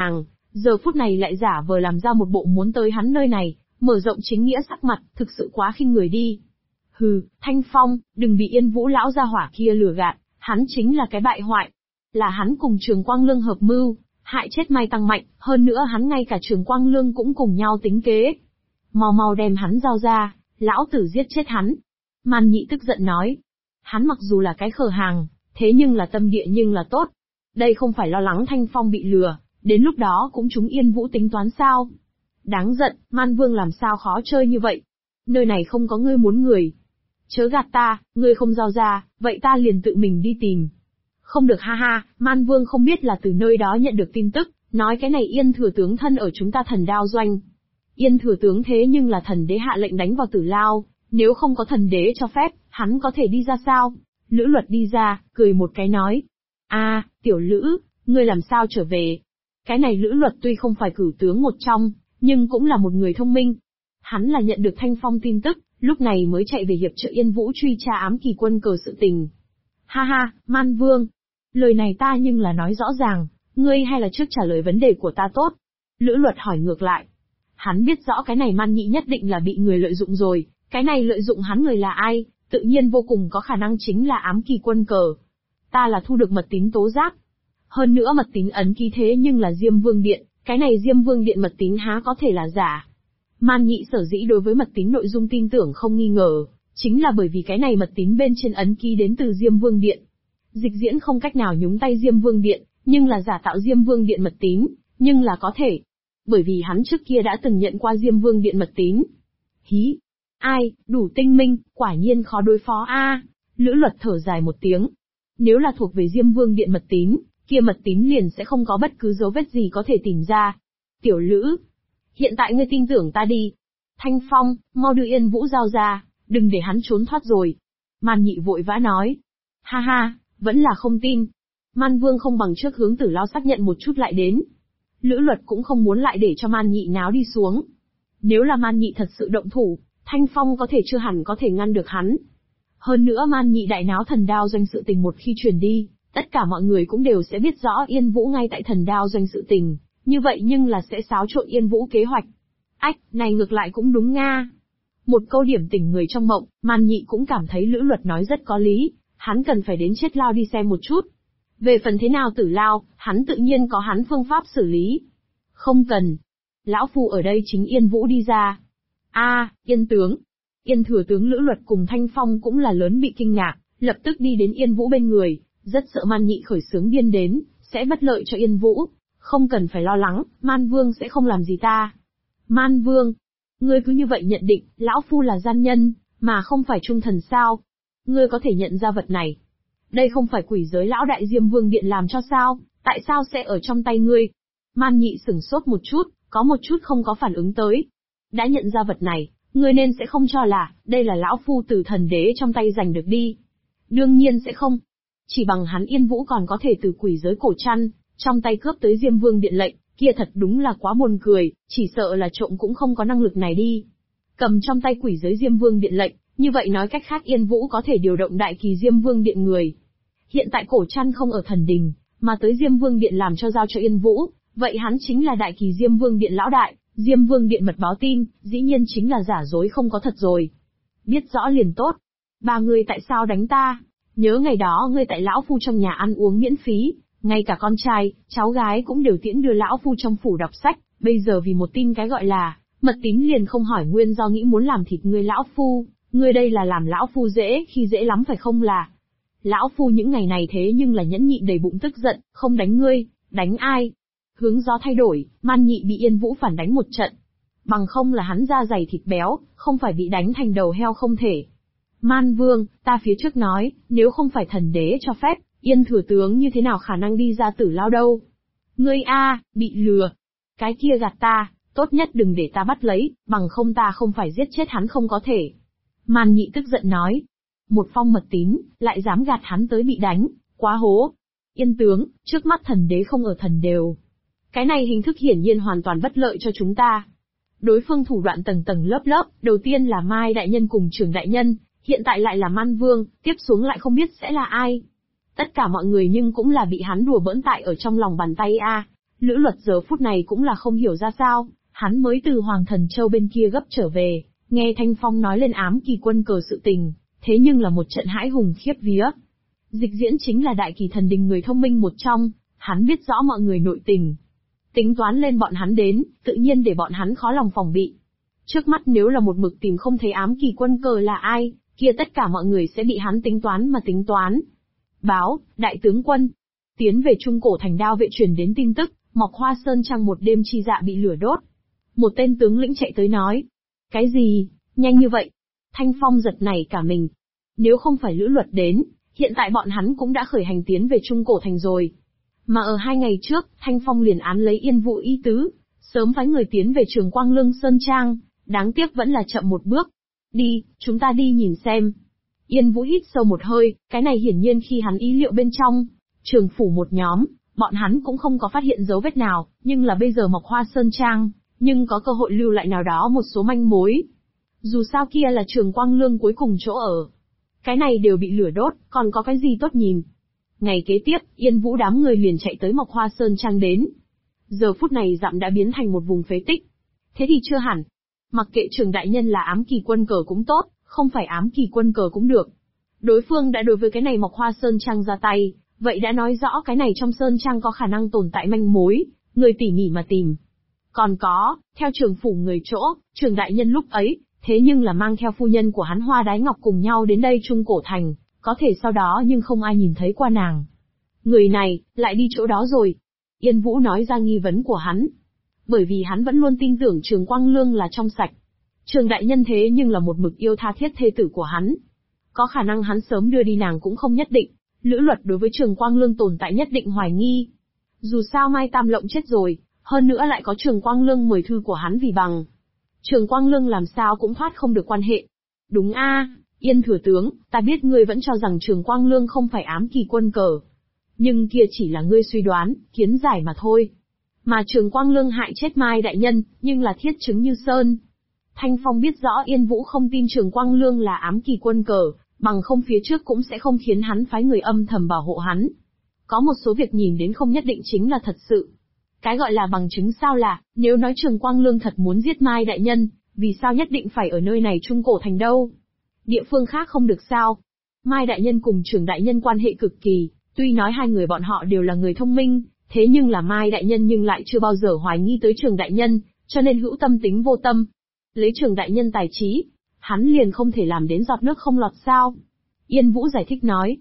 hàng, giờ phút này lại giả vờ làm ra một bộ muốn tới hắn nơi này, mở rộng chính nghĩa sắc mặt, thực sự quá khinh người đi. Hừ, Thanh Phong, đừng bị Yên Vũ lão gia hỏa kia lừa gạt, hắn chính là cái bại hoại. Là hắn cùng Trường Quang Lương hợp mưu, hại chết Mai Tăng Mạnh, hơn nữa hắn ngay cả Trường Quang Lương cũng cùng nhau tính kế. Mau mau đem hắn giao ra, lão tử giết chết hắn. Man Nhị tức giận nói. Hắn mặc dù là cái khờ hàng, thế nhưng là tâm địa nhưng là tốt. Đây không phải lo lắng Thanh Phong bị lừa, đến lúc đó cũng chúng Yên Vũ tính toán sao. Đáng giận, Man Vương làm sao khó chơi như vậy. Nơi này không có ngươi muốn người. Chớ gạt ta, ngươi không giao ra, vậy ta liền tự mình đi tìm. Không được ha ha, Man Vương không biết là từ nơi đó nhận được tin tức, nói cái này Yên thừa tướng thân ở chúng ta Thần Đao doanh. Yên thừa tướng thế nhưng là thần đế hạ lệnh đánh vào Tử Lao, nếu không có thần đế cho phép, hắn có thể đi ra sao? Lữ Luật đi ra, cười một cái nói. Tiểu Lữ, ngươi làm sao trở về? Cái này Lữ Luật tuy không phải cử tướng một trong, nhưng cũng là một người thông minh. Hắn là nhận được Thanh Phong tin tức, lúc này mới chạy về hiệp trợ Yên Vũ truy tra ám kỳ quân cờ sự tình. Ha ha, Man Vương. Lời này ta nhưng là nói rõ ràng, ngươi hay là trước trả lời vấn đề của ta tốt? Lữ Luật hỏi ngược lại. Hắn biết rõ cái này Man Nhị nhất định là bị người lợi dụng rồi, cái này lợi dụng hắn người là ai, tự nhiên vô cùng có khả năng chính là ám kỳ quân cờ. Ta là thu được mật tín tố giác. Hơn nữa mật tín ấn ký thế nhưng là Diêm Vương Điện, cái này Diêm Vương Điện mật tín há có thể là giả. Man Nhị sở dĩ đối với mật tín nội dung tin tưởng không nghi ngờ, chính là bởi vì cái này mật tín bên trên ấn ký đến từ Diêm Vương Điện. Dịch diễn không cách nào nhúng tay Diêm Vương Điện, nhưng là giả tạo Diêm Vương Điện mật tín, nhưng là có thể. Bởi vì hắn trước kia đã từng nhận qua Diêm Vương Điện mật tín. Hí! Ai, đủ tinh minh, quả nhiên khó đối phó a. Lữ Luật thở dài một tiếng. Nếu là thuộc về Diêm Vương Điện mật tín, kia mật tín liền sẽ không có bất cứ dấu vết gì có thể tìm ra. Tiểu Lữ! Hiện tại ngươi tin tưởng ta đi. Thanh Phong, mau đưa Yên Vũ giao ra, đừng để hắn trốn thoát rồi. Man Nhị vội vã nói. Ha ha, vẫn là không tin. Man Vương không bằng trước hướng Tử Lao xác nhận một chút lại đến. Lữ Luật cũng không muốn lại để cho Man Nhị náo đi xuống. Nếu là Man Nhị thật sự động thủ, Thanh Phong có thể chưa hẳn có thể ngăn được hắn. Hơn nữa Man Nhị đại náo Thần Đao doanh sự tình một khi truyền đi, tất cả mọi người cũng đều sẽ biết rõ Yên Vũ ngay tại Thần Đao doanh sự tình, như vậy nhưng là sẽ xáo trộn Yên Vũ kế hoạch. Ách, này ngược lại cũng đúng nga. Một câu điểm tỉnh người trong mộng, Man Nhị cũng cảm thấy Lữ Luật nói rất có lý, hắn cần phải đến Chết Lao đi xem một chút. Về phần thế nào Tử Lao, hắn tự nhiên có hắn phương pháp xử lý. Không cần. Lão Phu ở đây chính Yên Vũ đi ra. Yên tướng. Yên thừa tướng Lữ Luật cùng Thanh Phong cũng là lớn bị kinh ngạc, lập tức đi đến Yên Vũ bên người, rất sợ Man Nhị khởi xướng điên đến, sẽ bất lợi cho Yên Vũ. Không cần phải lo lắng, Man Vương sẽ không làm gì ta. Man Vương, ngươi cứ như vậy nhận định, Lão Phu là gian nhân, mà không phải trung thần sao? Ngươi có thể nhận ra vật này. Đây không phải quỷ giới lão đại Diêm Vương Điện làm cho sao, tại sao sẽ ở trong tay ngươi? Man Nhị sửng sốt một chút, có một chút không có phản ứng tới. Đã nhận ra vật này, ngươi nên sẽ không cho là, đây là Lão Phu từ thần đế trong tay giành được đi. Đương nhiên sẽ không. Chỉ bằng hắn Yên Vũ còn có thể từ quỷ giới cổ chăn, trong tay cướp tới Diêm Vương Điện lệnh, kia thật đúng là quá buồn cười, chỉ sợ là trộm cũng không có năng lực này đi. Cầm trong tay quỷ giới Diêm Vương Điện lệnh, như vậy nói cách khác Yên Vũ có thể điều động đại kỳ Diêm Vương Điện người. Hiện tại cổ chăn không ở thần đình, mà tới Diêm Vương Điện làm cho giao cho Yên Vũ, vậy hắn chính là đại kỳ Diêm Vương Điện lão đại, Diêm Vương Điện mật báo tin, dĩ nhiên chính là giả dối không có thật rồi. Biết rõ liền tốt. Ba ngươi tại sao đánh ta? Nhớ ngày đó ngươi tại Lão Phu trong nhà ăn uống miễn phí, ngay cả con trai, cháu gái cũng đều tiễn đưa Lão Phu trong phủ đọc sách, bây giờ vì một tin cái gọi là mật tín liền không hỏi nguyên do nghĩ muốn làm thịt ngươi Lão Phu, ngươi đây là làm Lão Phu dễ khi dễ lắm phải không là? Lão Phu những ngày này thế nhưng là nhẫn nhịn đầy bụng tức giận, không đánh ngươi, đánh ai? Hướng gió thay đổi, Man Nhị bị Yên Vũ phản đánh một trận. Bằng không là hắn da dày thịt béo, không phải bị đánh thành đầu heo không thể. Man Vương, ta phía trước nói, nếu không phải thần đế cho phép, Yên thừa tướng như thế nào khả năng đi ra Tử Lao đâu? Ngươi bị lừa. Cái kia gạt ta, tốt nhất đừng để ta bắt lấy, bằng không ta không phải giết chết hắn không có thể. Man Nhị tức giận nói. Một phong mật tín, lại dám gạt hắn tới bị đánh, quá hố. Yên tướng, trước mắt thần đế không ở thần đều. Cái này hình thức hiển nhiên hoàn toàn bất lợi cho chúng ta. Đối phương thủ đoạn tầng tầng lớp lớp, đầu tiên là Mai đại nhân cùng Trường đại nhân, hiện tại lại là Man Vương, tiếp xuống lại không biết sẽ là ai. Tất cả mọi người nhưng cũng là bị hắn đùa bỡn tại ở trong lòng bàn tay Lữ Luật giờ phút này cũng là không hiểu ra sao, hắn mới từ Hoàng Thần Châu bên kia gấp trở về, nghe Thanh Phong nói lên ám kỳ quân cờ sự tình, thế nhưng là một trận hãi hùng khiếp vía. Dịch Diễn chính là đại kỳ thần đình người thông minh một trong, hắn biết rõ mọi người nội tình. Tính toán lên bọn hắn đến, tự nhiên để bọn hắn khó lòng phòng bị. Trước mắt nếu là một mực tìm không thấy ám kỳ quân cờ là ai, kia tất cả mọi người sẽ bị hắn tính toán mà tính toán. Báo, đại tướng quân. Tiến về Trung Cổ Thành đao vệ truyền đến tin tức, Mộc Hoa Sơn Trang một đêm chi dạ bị lửa đốt. Một tên tướng lĩnh chạy tới nói. Cái gì, nhanh như vậy? Thanh Phong giật nảy cả mình. Nếu không phải Lữ Luật đến, hiện tại bọn hắn cũng đã khởi hành tiến về Trung Cổ Thành rồi. Mà ở 2 ngày trước, Thanh Phong liền án lấy Yên Vũ ý tứ, sớm phái người tiến về Trường Quang Lương Sơn Trang, đáng tiếc vẫn là chậm một bước. Đi, chúng ta đi nhìn xem. Yên Vũ hít sâu một hơi, cái này hiển nhiên khi hắn ý liệu bên trong. Trường phủ một nhóm, bọn hắn cũng không có phát hiện dấu vết nào, nhưng là bây giờ Mộc Hoa Sơn Trang, nhưng có cơ hội lưu lại nào đó một số manh mối. Dù sao kia là Trường Quang Lương cuối cùng chỗ ở. Cái này đều bị lửa đốt, còn có cái gì tốt nhìn. Ngày kế tiếp, Yên Vũ đám người liền chạy tới Mộc Hoa Sơn Trang đến. Giờ phút này dặm đã biến thành một vùng phế tích. Thế thì chưa hẳn. Mặc kệ Trường đại nhân là ám kỳ quân cờ cũng tốt, không phải ám kỳ quân cờ cũng được. Đối phương đã đối với cái này Mộc Hoa Sơn Trang ra tay, vậy đã nói rõ cái này trong Sơn Trang có khả năng tồn tại manh mối, người tỉ mỉ mà tìm. Còn có, theo Trường phủ người chỗ, Trường đại nhân lúc ấy, thế nhưng là mang theo phu nhân của hắn Hoa Đái Ngọc cùng nhau đến đây Trung Cổ Thành, có thể sau đó nhưng không ai nhìn thấy qua nàng. Người này, lại đi chỗ đó rồi. Yên Vũ nói ra nghi vấn của hắn. Bởi vì hắn vẫn luôn tin tưởng Trường Quang Lương là trong sạch. Trường đại nhân thế nhưng là một mực yêu tha thiết thê tử của hắn. Có khả năng hắn sớm đưa đi nàng cũng không nhất định. Lữ Luật đối với Trường Quang Lương tồn tại nhất định hoài nghi. Dù sao Mai Tam Lộng chết rồi, hơn nữa lại có Trường Quang Lương mời thư của hắn vì bằng. Trường Quang Lương làm sao cũng thoát không được quan hệ. Đúng a, Yên thừa tướng, ta biết ngươi vẫn cho rằng Trường Quang Lương không phải ám kỳ quân cờ. Nhưng kia chỉ là ngươi suy đoán, kiến giải mà thôi. Mà Trường Quang Lương hại chết Mai đại nhân, nhưng là thiết chứng như sơn. Thanh Phong biết rõ Yên Vũ không tin Trường Quang Lương là ám kỳ quân cờ, bằng không phía trước cũng sẽ không khiến hắn phái người âm thầm bảo hộ hắn. Có một số việc nhìn đến không nhất định chính là thật sự. Cái gọi là bằng chứng sao là, nếu nói Trường Quang Lương thật muốn giết Mai đại nhân, vì sao nhất định phải ở nơi này Trung Cổ Thành đâu? Địa phương khác không được sao? Mai đại nhân cùng Trường đại nhân quan hệ cực kỳ, tuy nói hai người bọn họ đều là người thông minh, thế nhưng là Mai đại nhân nhưng lại chưa bao giờ hoài nghi tới Trường đại nhân, cho nên hữu tâm tính vô tâm. Lấy Trường đại nhân tài trí, hắn liền không thể làm đến giọt nước không lọt sao? Yên Vũ giải thích nói.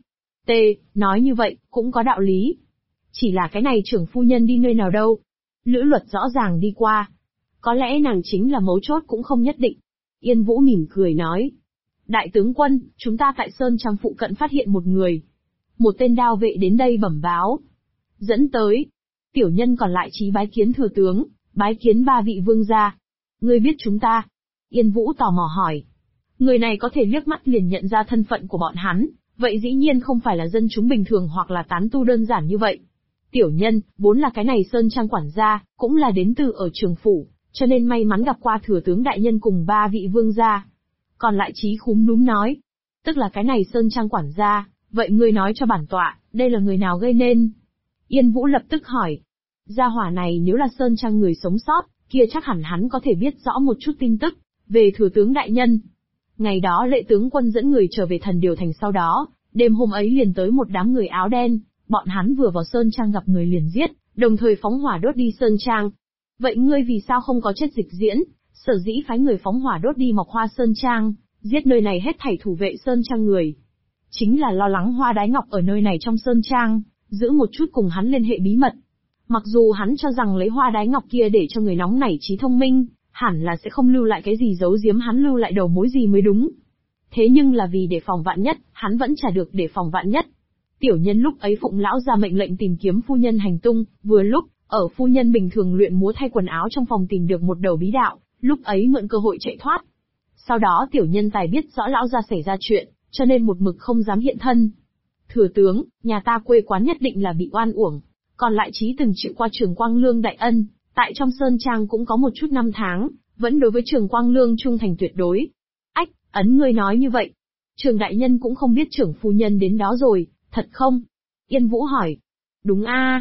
Nói như vậy, cũng có đạo lý. Chỉ là cái này trưởng phu nhân đi nơi nào đâu? Lữ Luật rõ ràng đi qua. Có lẽ nàng chính là mấu chốt cũng không nhất định. Yên Vũ mỉm cười nói. Đại tướng quân, chúng ta tại Sơn Trang phụ cận phát hiện một người. Một tên đao vệ đến đây bẩm báo. Dẫn tới. Tiểu nhân còn lại chí bái kiến thừa tướng, bái kiến 3 vị vương gia. Ngươi biết chúng ta? Yên Vũ tò mò hỏi. Người này có thể liếc mắt liền nhận ra thân phận của bọn hắn, vậy dĩ nhiên không phải là dân chúng bình thường hoặc là tán tu đơn giản như vậy. Tiểu nhân, vốn là cái này Sơn Trang quản gia, cũng là đến từ ở Trường phủ, cho nên may mắn gặp qua thừa tướng đại nhân cùng 3 vị vương gia. Còn lại Chí khúm núm nói, tức là cái này Sơn Trang quản gia, vậy ngươi nói cho bản tọa, đây là người nào gây nên? Yên Vũ lập tức hỏi, gia hỏa này nếu là Sơn Trang người sống sót, kia chắc hẳn hắn có thể biết rõ một chút tin tức về thừa tướng đại nhân. Ngày đó Lệ tướng quân dẫn người trở về Thần Điều Thành sau đó, đêm hôm ấy liền tới một đám người áo đen, bọn hắn vừa vào Sơn Trang gặp người liền giết, đồng thời phóng hỏa đốt đi Sơn Trang. Vậy ngươi vì sao không có chết Dịch Diễn, sở dĩ phái người phóng hỏa đốt đi Mộc Hoa Sơn Trang, giết nơi này hết thảy thủ vệ Sơn Trang người? Chính là lo lắng Hoa Đái Ngọc ở nơi này trong Sơn Trang, giữ một chút cùng hắn liên hệ bí mật. Mặc dù hắn cho rằng lấy Hoa Đái Ngọc kia để cho người nóng nảy trí thông minh, hẳn là sẽ không lưu lại cái gì giấu giếm hắn lưu lại đầu mối gì mới đúng. Thế nhưng là vì để phòng vạn nhất, hắn vẫn trả được để phòng vạn nhất. Tiểu nhân lúc ấy phụng lão ra mệnh lệnh tìm kiếm phu nhân hành tung, vừa lúc, ở phu nhân bình thường luyện múa thay quần áo trong phòng tìm được một đầu bí đạo, lúc ấy mượn cơ hội chạy thoát. Sau đó tiểu nhân tài biết rõ lão ra xảy ra chuyện, cho nên một mực không dám hiện thân. Thừa tướng, nhà ta quê quán nhất định là bị oan uổng, còn lại Chí từng chịu qua Trường Quang Lương đại ân, tại trong Sơn Trang cũng có một chút năm tháng, vẫn đối với Trường Quang Lương trung thành tuyệt đối. Ách, ấn ngươi nói như vậy, Trường đại nhân cũng không biết trưởng phu nhân đến đó rồi, thật không? Yên Vũ hỏi. Đúng a,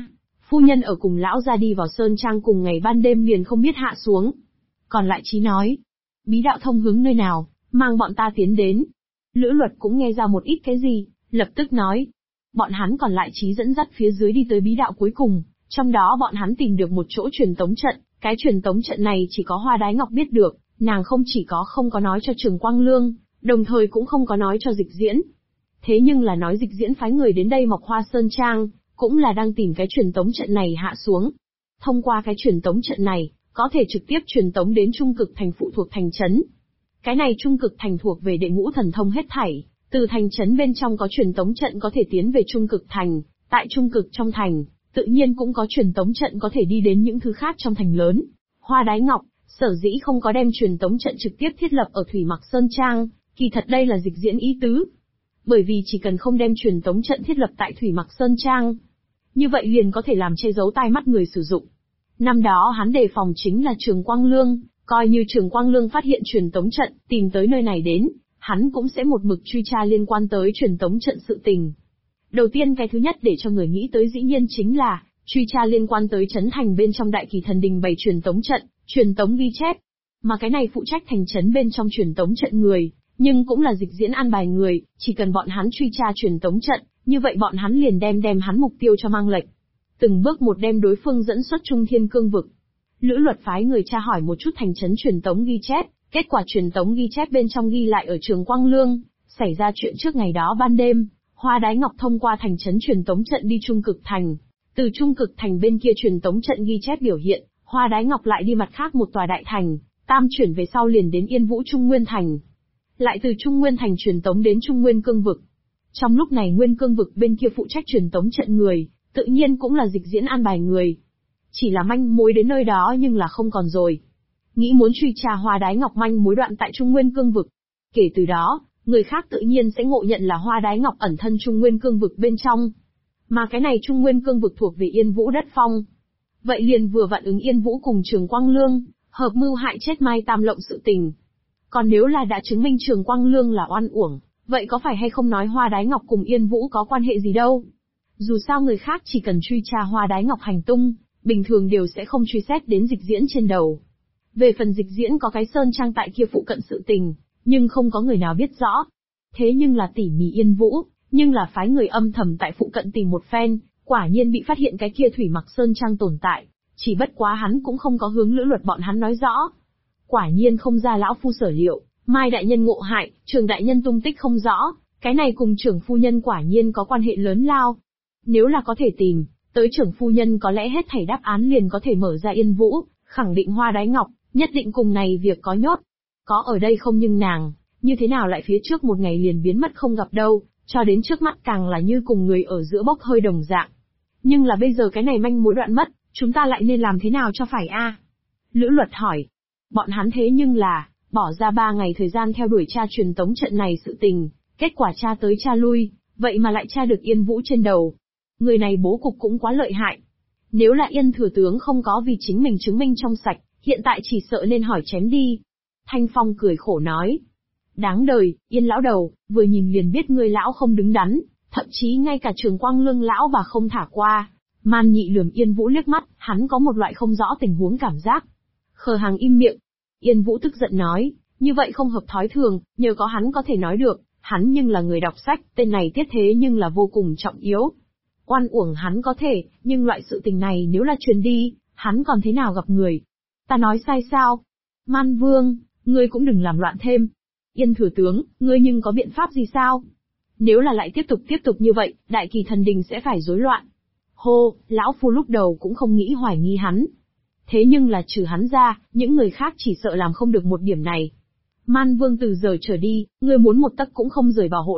phu nhân ở cùng lão gia đi vào sơn trang cùng ngày ban đêm liền không biết hạ xuống. Còn lại Chí nói, bí đạo thông hướng nơi nào, mang bọn ta tiến đến. Lữ Luật cũng nghe ra một ít cái gì, lập tức nói. Bọn hắn còn lại Chí dẫn dắt phía dưới đi tới bí đạo cuối cùng, trong đó bọn hắn tìm được một chỗ truyền tống trận, cái truyền tống trận này chỉ có Hoa Đái Ngọc biết được, nàng không có nói cho Trường Quang Lương, đồng thời cũng không có nói cho Dịch Diễn. Thế nhưng là nói Dịch Diễn phái người đến đây Mộc Hoa Sơn Trang, cũng là đang tìm cái truyền tống trận này hạ xuống. Thông qua cái truyền tống trận này, có thể trực tiếp truyền tống đến Trung Cực Thành phụ thuộc thành trấn. Cái này Trung Cực Thành thuộc về đệ ngũ thần thông hết thảy, từ thành trấn bên trong có truyền tống trận có thể tiến về Trung Cực Thành, tại Trung Cực trong thành, tự nhiên cũng có truyền tống trận có thể đi đến những thứ khác trong thành lớn. Hoa Đái Ngọc, sở dĩ không có đem truyền tống trận trực tiếp thiết lập ở Thủy Mặc Sơn Trang, kỳ thật đây là Dịch Diễn ý tứ. Bởi vì chỉ cần không đem truyền tống trận thiết lập tại Thủy Mặc Sơn Trang, như vậy liền có thể làm che giấu tai mắt người sử dụng. Năm đó hắn đề phòng chính là Trường Quang Lương, coi như Trường Quang Lương phát hiện truyền tống trận, tìm tới nơi này đến, hắn cũng sẽ một mực truy tra liên quan tới truyền tống trận sự tình. Đầu tiên cái thứ nhất để cho người nghĩ tới dĩ nhiên chính là, truy tra liên quan tới trấn thành bên trong Đại Kỳ Thần Đình bày truyền tống trận, truyền tống ghi chép. Mà cái này phụ trách thành trấn bên trong truyền tống trận người, nhưng cũng là Dịch Diễn an bài người, chỉ cần bọn hắn truy tra truyền tống trận, như vậy bọn hắn liền đem hắn mục tiêu cho mang lệch. Từng bước một đem đối phương dẫn xuất Trung Thiên Cương vực. Lữ Luật phái người tra hỏi một chút thành trấn truyền tống ghi chép, kết quả truyền tống ghi chép bên trong ghi lại ở Trường Quang Lương, xảy ra chuyện trước ngày đó ban đêm, Hoa Đái Ngọc thông qua thành trấn truyền tống trận đi Trung Cực Thành. Từ Trung Cực Thành bên kia truyền tống trận ghi chép biểu hiện, Hoa Đái Ngọc lại đi mặt khác một tòa đại thành, tam chuyển về sau liền đến Yên Vũ Trung Nguyên Thành. Lại từ Trung Nguyên Thành truyền tống đến Trung Nguyên Cương vực. Trong lúc này Nguyên Cương vực bên kia phụ trách truyền tống trận người, tự nhiên cũng là Dịch Diễn an bài người. Chỉ là manh mối đến nơi đó nhưng là không còn rồi. Nghĩ muốn truy tra Hoa Đái Ngọc manh mối đoạn tại Trung Nguyên Cương vực. Kể từ đó, người khác tự nhiên sẽ ngộ nhận là Hoa Đái Ngọc ẩn thân Trung Nguyên Cương vực bên trong. Mà cái này Trung Nguyên Cương vực thuộc về Yên Vũ đất phong. Vậy liền vừa vặn ứng Yên Vũ cùng Trường Quang Lương, hợp mưu hại chết Mai Tam Lộng sự tình. Còn nếu là đã chứng minh Trường Quang Lương là oan uổng, vậy có phải hay không nói Hoa Đái Ngọc cùng Yên Vũ có quan hệ gì đâu? Dù sao người khác chỉ cần truy tra Hoa Đái Ngọc hành tung, bình thường đều sẽ không truy xét đến Dịch Diễn trên đầu. Về phần Dịch Diễn có cái sơn trang tại kia phụ cận sự tình, nhưng không có người nào biết rõ. Thế nhưng là tỉ mỉ Yên Vũ, nhưng là phái người âm thầm tại phụ cận tìm một phen, quả nhiên bị phát hiện cái kia Thủy Mặc Sơn Trang tồn tại, chỉ bất quá hắn cũng không có hướng Lữ Luật bọn hắn nói rõ. Quả nhiên không ra lão phu sở liệu, Mai đại nhân ngộ hại, Trường đại nhân tung tích không rõ, cái này cùng trưởng phu nhân quả nhiên có quan hệ lớn lao. Nếu là có thể tìm, tới trưởng phu nhân có lẽ hết thảy đáp án liền có thể mở ra Yên Vũ, khẳng định Hoa Đái Ngọc, nhất định cùng này việc có nhốt. Có ở đây không nhưng nàng, như thế nào lại phía trước một ngày liền biến mất không gặp đâu, cho đến trước mắt càng là như cùng người ở giữa bốc hơi đồng dạng. Nhưng là bây giờ cái này manh mối đoạn mất, chúng ta lại nên làm thế nào cho phải a? Lữ Luật hỏi. Bọn hắn thế nhưng là, bỏ ra 3 ngày thời gian theo đuổi tra truyền tống trận này sự tình, kết quả tra tới tra lui, vậy mà lại tra được Yên Vũ trên đầu. Người này bố cục cũng quá lợi hại. Nếu là Yên thừa tướng không có vì chính mình chứng minh trong sạch, hiện tại chỉ sợ nên hỏi chém đi. Thanh Phong cười khổ nói. Đáng đời, Yên lão đầu, vừa nhìn liền biết ngươi lão không đứng đắn, thậm chí ngay cả Trường Quang Lương lão bà không thả qua. Man Nhị lườm Yên Vũ liếc mắt, hắn có một loại không rõ tình huống cảm giác. Khờ hàng im miệng. Yên Vũ tức giận nói, như vậy không hợp thói thường, nhờ có hắn có thể nói được, hắn nhưng là người đọc sách, tên này tiết thế nhưng là vô cùng trọng yếu. Oan uổng hắn có thể, nhưng loại sự tình này nếu là truyền đi, hắn còn thế nào gặp người? Ta nói sai sao? Man Vương, ngươi cũng đừng làm loạn thêm. Yên thừa tướng, ngươi nhưng có biện pháp gì sao? Nếu là lại tiếp tục như vậy, Đại Kỳ Thần Đình sẽ phải rối loạn. Hô, lão phu lúc đầu cũng không nghĩ hoài nghi hắn. Thế nhưng là trừ hắn ra, những người khác chỉ sợ làm không được một điểm này. Man Vương từ giờ trở đi, ngươi muốn một tấc cũng không rời bảo hộ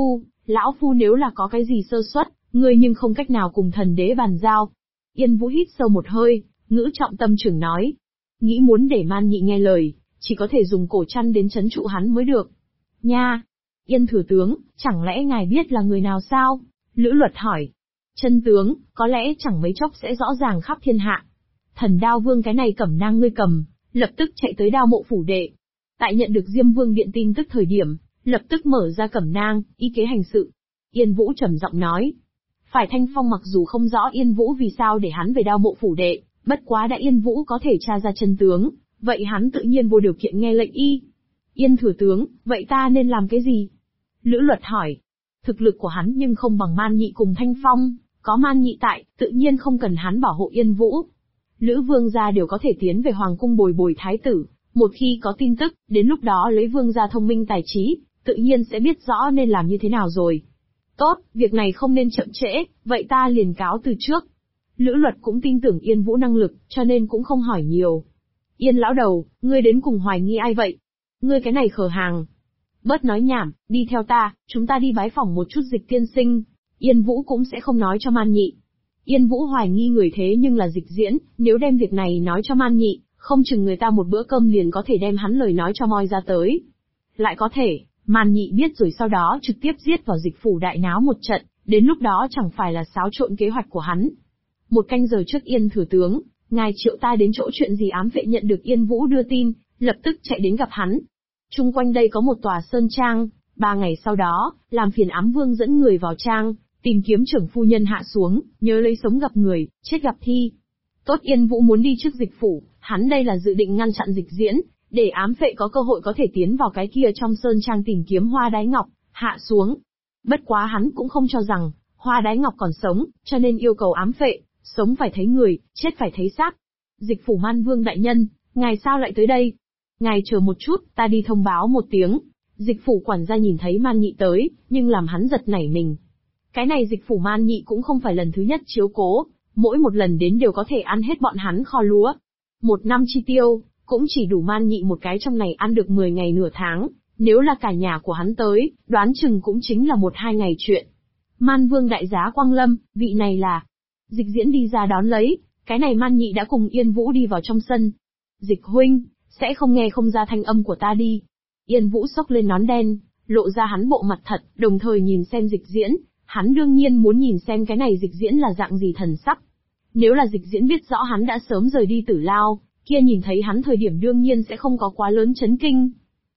lão phu nếu là có cái gì sơ suất, ngươi nhưng không cách nào cùng thần đế bàn giao. Yên Vũ hít sâu một hơi, ngữ trọng tâm trường nói. Nghĩ muốn để Man Nhị nghe lời, chỉ có thể dùng cổ chăn đến trấn trụ hắn mới được. Nha! Yên thừa tướng, chẳng lẽ ngài biết là người nào sao? Lữ Luật hỏi. Chân tướng, có lẽ chẳng mấy chốc sẽ rõ ràng khắp thiên hạ. Thần Đao Vương cái này cẩm nang ngươi cầm, lập tức chạy tới Đao Mộ phủ đệ. Tại nhận được Diêm Vương điện tin tức thời điểm, lập tức mở ra cẩm nang, ý kế hành sự. Yên Vũ trầm giọng nói. Phải Thanh Phong mặc dù không rõ Yên Vũ vì sao để hắn về Đao Mộ phủ đệ, bất quá đã Yên Vũ có thể tra ra chân tướng, vậy hắn tự nhiên vô điều kiện nghe lệnh y. Yên thừa tướng, vậy ta nên làm cái gì? Lữ Luật hỏi. Thực lực của hắn nhưng không bằng Man Nhị cùng Thanh Phong, có Man Nhị tại, tự nhiên không cần hắn bảo hộ Yên Vũ. Lữ vương gia đều có thể tiến về hoàng cung bồi bồi thái tử, một khi có tin tức, đến lúc đó lấy vương gia thông minh tài trí, tự nhiên sẽ biết rõ nên làm như thế nào rồi. Tốt, việc này không nên chậm trễ, vậy ta liền cáo từ trước. Lữ Luật cũng tin tưởng Yên Vũ năng lực, cho nên cũng không hỏi nhiều. Yên lão đầu, ngươi đến cùng hoài nghi ai vậy? Ngươi cái này khờ hàng. Bớt nói nhảm, đi theo ta, chúng ta đi bái phỏng một chút Dịch tiên sinh. Yên Vũ cũng sẽ không nói cho Man Nhị. Yên Vũ hoài nghi người thế nhưng là Dịch Diễn, nếu đem việc này nói cho Man Nhị, không chừng người ta một bữa cơm liền có thể đem hắn lời nói cho moi ra tới. Lại có thể, Man Nhị biết rồi sau đó trực tiếp giết vào Dịch phủ đại náo một trận, đến lúc đó chẳng phải là xáo trộn kế hoạch của hắn. Một canh giờ trước Yên thừa tướng, ngài triệu ta đến chỗ chuyện gì ám vệ nhận được Yên Vũ đưa tin, lập tức chạy đến gặp hắn. Chung quanh đây có một tòa sơn trang, 3 ngày sau đó, làm phiền ám vương dẫn người vào trang, tìm kiếm trưởng phu nhân hạ xuống, nhớ lấy sống gặp người, chết gặp thi. Tốt Yên Vũ muốn đi trước Dịch phủ, hắn đây là dự định ngăn chặn Dịch Diễn, để ám vệ có cơ hội có thể tiến vào cái kia trong sơn trang tìm kiếm Hoa Đái Ngọc, hạ xuống. Bất quá hắn cũng không cho rằng, Hoa Đái Ngọc còn sống, cho nên yêu cầu ám vệ, sống phải thấy người, chết phải thấy xác. Dịch phủ Man Vương đại nhân, ngài sao lại tới đây? Ngài chờ một chút, ta đi thông báo một tiếng. Dịch phủ quản gia nhìn thấy Man Nhị tới, nhưng làm hắn giật nảy mình. Cái này Dịch phủ Man Nhị cũng không phải lần thứ nhất chiếu cố, mỗi một lần đến đều có thể ăn hết bọn hắn kho lúa. 1 năm chi tiêu, cũng chỉ đủ Man Nhị một cái trong này ăn được 10 ngày nửa tháng, nếu là cả nhà của hắn tới, đoán chừng cũng chính là 1-2 ngày chuyện. Man Vương đại giá Quang Lâm, vị này là... Dịch Diễn đi ra đón lấy, cái này Man Nhị đã cùng Yên Vũ đi vào trong sân. Dịch huynh, sẽ không nghe không ra thanh âm của ta đi. Yên Vũ xốc lên nón đen, lộ ra hắn bộ mặt thật, đồng thời nhìn xem Dịch Diễn, hắn đương nhiên muốn nhìn xem cái này Dịch Diễn là dạng gì thần sắc. Nếu là Dịch Diễn biết rõ hắn đã sớm rời đi Tử Lao, kia nhìn thấy hắn thời điểm đương nhiên sẽ không có quá lớn chấn kinh.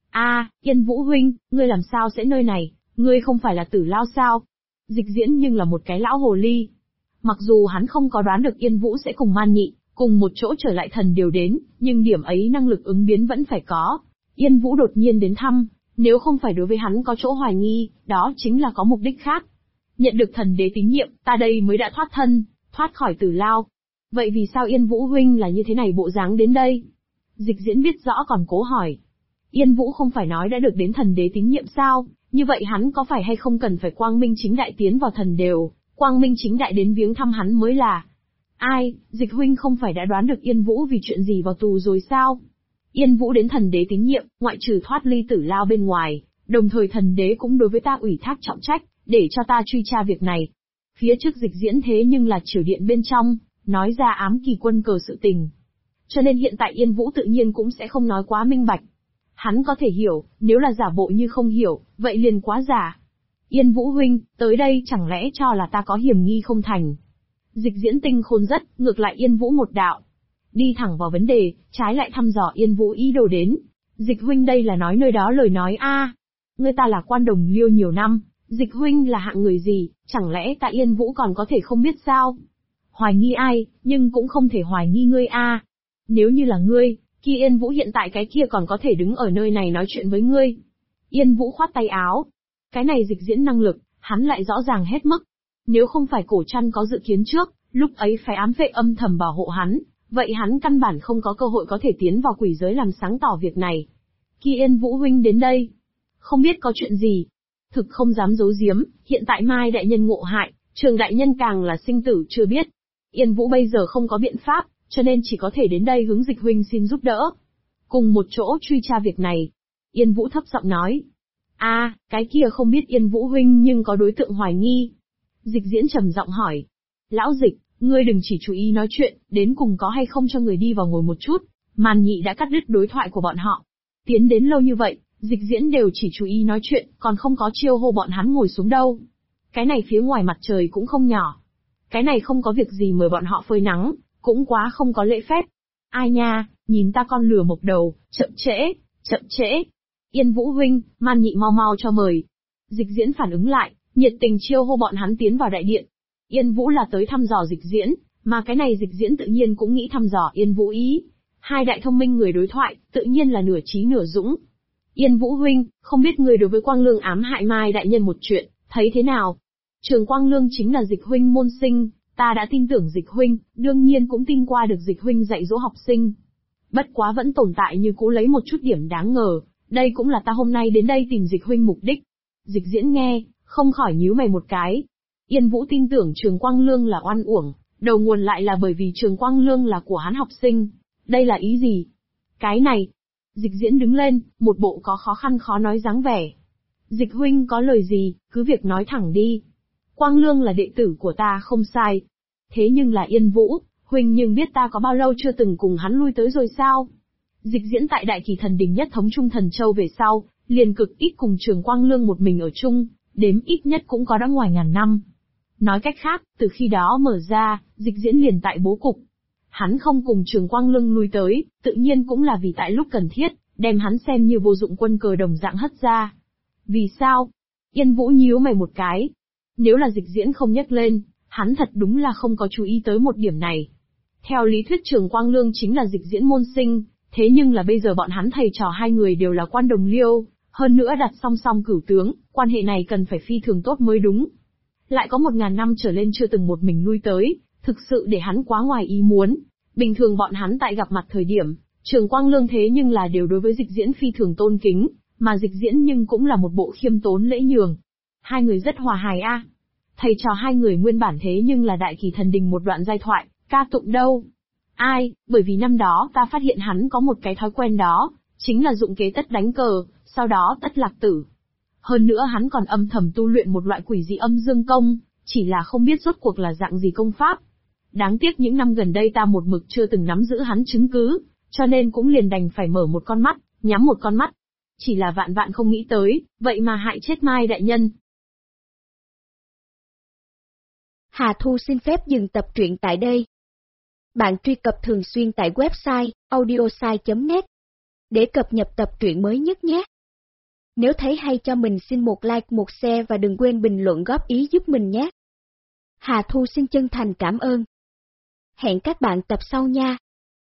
Yên Vũ huynh, ngươi làm sao sẽ nơi này, ngươi không phải là Tử Lao sao? Dịch Diễn nhưng là một cái lão hồ ly. Mặc dù hắn không có đoán được Yên Vũ sẽ cùng Man Nhị, cùng một chỗ trở lại thần đều đến, nhưng điểm ấy năng lực ứng biến vẫn phải có. Yên Vũ đột nhiên đến thăm, nếu không phải đối với hắn có chỗ hoài nghi, đó chính là có mục đích khác. Nhận được thần đế tín nhiệm, ta đây mới đã thoát thân, thoát khỏi Tử Lao. Vậy vì sao Yên Vũ huynh là như thế này bộ dáng đến đây? Dịch Diễn biết rõ còn cố hỏi. Yên Vũ không phải nói đã được đến thần đế tín nhiệm sao, như vậy hắn có phải hay không cần phải quang minh chính đại tiến vào thần đều, quang minh chính đại đến viếng thăm hắn mới là. Ai, Dịch huynh không phải đã đoán được Yên Vũ vì chuyện gì vào tù rồi sao? Yên Vũ đến thần đế tín nhiệm, ngoại trừ thoát ly Tử Lao bên ngoài, đồng thời thần đế cũng đối với ta ủy thác trọng trách, để cho ta truy tra việc này. Phía trước Dịch Diễn thế nhưng là triều điện bên trong, nói ra ám kỳ quân cờ sự tình. Cho nên hiện tại Yên Vũ tự nhiên cũng sẽ không nói quá minh bạch. Hắn có thể hiểu, nếu là giả bộ như không hiểu, vậy liền quá giả. Yên Vũ huynh, tới đây chẳng lẽ cho là ta có hiểm nghi không thành? Dịch Diễn tinh khôn rất, ngược lại Yên Vũ một đạo. Đi thẳng vào vấn đề, trái lại thăm dò Yên Vũ ý đồ đến. Dịch huynh đây là nói nơi đó lời nói Người ta là quan đồng liêu nhiều năm, Dịch huynh là hạng người gì, chẳng lẽ ta Yên Vũ còn có thể không biết sao? Hoài nghi ai, nhưng cũng không thể hoài nghi ngươi Nếu như là ngươi, kia Yên Vũ hiện tại cái kia còn có thể đứng ở nơi này nói chuyện với ngươi. Yên Vũ khoát tay áo. Cái này Dịch Diễn năng lực, hắn lại rõ ràng hết mức. Nếu không phải Cổ Trăn có dự kiến trước, lúc ấy phải ám vệ âm thầm bảo hộ hắn, vậy hắn căn bản không có cơ hội có thể tiến vào quỷ giới làm sáng tỏ việc này. Kia Yên Vũ huynh đến đây, không biết có chuyện gì. Thực không dám giấu giếm, hiện tại Mai đại nhân ngộ hại, Trường đại nhân càng là sinh tử chưa biết. Yên Vũ bây giờ không có biện pháp, cho nên chỉ có thể đến đây hướng Dịch huynh xin giúp đỡ. Cùng một chỗ truy tra việc này. Yên Vũ thấp giọng nói. Cái kia không biết Yên Vũ huynh nhưng có đối tượng hoài nghi. Dịch Diễn trầm giọng hỏi. Lão Dịch, ngươi đừng chỉ chú ý nói chuyện, đến cùng có hay không cho người đi vào ngồi một chút. Man Nhị đã cắt đứt đối thoại của bọn họ. Tiến đến lâu như vậy, Dịch Diễn đều chỉ chú ý nói chuyện, còn không có chiêu hô bọn hắn ngồi xuống đâu. Cái này phía ngoài mặt trời cũng không nhỏ. Cái này không có việc gì mời bọn họ phơi nắng, cũng quá không có lễ phép. Ai nha, nhìn ta con lừa mộc đầu, chậm trễ. Yên Vũ huynh, Man Nhị mau mau cho mời. Dịch Diễn phản ứng lại, nhiệt tình chiêu hô bọn hắn tiến vào đại điện. Yên Vũ là tới thăm dò Dịch Diễn, mà cái này Dịch Diễn tự nhiên cũng nghĩ thăm dò Yên Vũ ý. Hai đại thông minh người đối thoại, tự nhiên là nửa trí nửa dũng. Yên Vũ huynh, không biết người đối với Quang Lương ám hại Mai đại nhân một chuyện, thấy thế nào? Trường Quang Lương chính là Dịch huynh môn sinh, ta đã tin tưởng Dịch huynh, đương nhiên cũng tin qua được Dịch huynh dạy dỗ học sinh. Bất quá vẫn tồn tại như cũ lấy một chút điểm đáng ngờ, đây cũng là ta hôm nay đến đây tìm Dịch huynh mục đích. Dịch Diễn nghe, không khỏi nhíu mày một cái. Yên Vũ tin tưởng Trường Quang Lương là oan uổng, đầu nguồn lại là bởi vì Trường Quang Lương là của hắn học sinh. Đây là ý gì? Cái này. Dịch Diễn đứng lên, một bộ có khó khăn khó nói dáng vẻ. Dịch huynh có lời gì, cứ việc nói thẳng đi. Quang Lương là đệ tử của ta không sai. Thế nhưng là Yên Vũ, huynh nhưng biết ta có bao lâu chưa từng cùng hắn lui tới rồi sao? Dịch Diễn tại Đại Kỳ Thần Đình nhất thống Trung Thần Châu về sau, liền cực ít cùng Trường Quang Lương một mình ở chung, đếm ít nhất cũng có đã ngoài ngàn năm. Nói cách khác, từ khi đó mở ra, Dịch Diễn liền tại bố cục. Hắn không cùng Trường Quang Lương lui tới, tự nhiên cũng là vì tại lúc cần thiết, đem hắn xem như vô dụng quân cờ đồng dạng hất ra. Vì sao? Yên Vũ nhíu mày một cái. Nếu là Dịch Diễn không nhắc lên, hắn thật đúng là không có chú ý tới một điểm này. Theo lý thuyết Trường Quang Lương chính là Dịch Diễn môn sinh, thế nhưng là bây giờ bọn hắn thầy trò hai người đều là quan đồng liêu, hơn nữa đặt song song cửu tướng, quan hệ này cần phải phi thường tốt mới đúng. Lại có 1000 năm trở lên chưa từng một mình lui tới, thực sự để hắn quá ngoài ý muốn. Bình thường bọn hắn tại gặp mặt thời điểm, Trường Quang Lương thế nhưng là đều đối với Dịch Diễn phi thường tôn kính, mà Dịch Diễn nhưng cũng là một bộ khiêm tốn lễ nhường. Hai người rất hòa hài a. Thầy trò hai người nguyên bản thế nhưng là Đại Kỳ Thần Đình một đoạn giai thoại, ca tụng đâu. Ai, bởi vì năm đó ta phát hiện hắn có một cái thói quen đó, chính là dụng kế tất đánh cờ, sau đó tất lạc tử. Hơn nữa hắn còn âm thầm tu luyện một loại quỷ dị âm dương công, chỉ là không biết rốt cuộc là dạng gì công pháp. Đáng tiếc những năm gần đây ta một mực chưa từng nắm giữ hắn chứng cứ, cho nên cũng liền đành phải mở một con mắt, nhắm một con mắt. Chỉ là vạn vạn không nghĩ tới, vậy mà hại chết Mai đại nhân. Hà Thu xin phép dừng tập truyện tại đây. Bạn truy cập thường xuyên tại website audiosai.net để cập nhật tập truyện mới nhất nhé. Nếu thấy hay cho mình xin một like, một share và đừng quên bình luận góp ý giúp mình nhé. Hà Thu xin chân thành cảm ơn. Hẹn các bạn tập sau nha.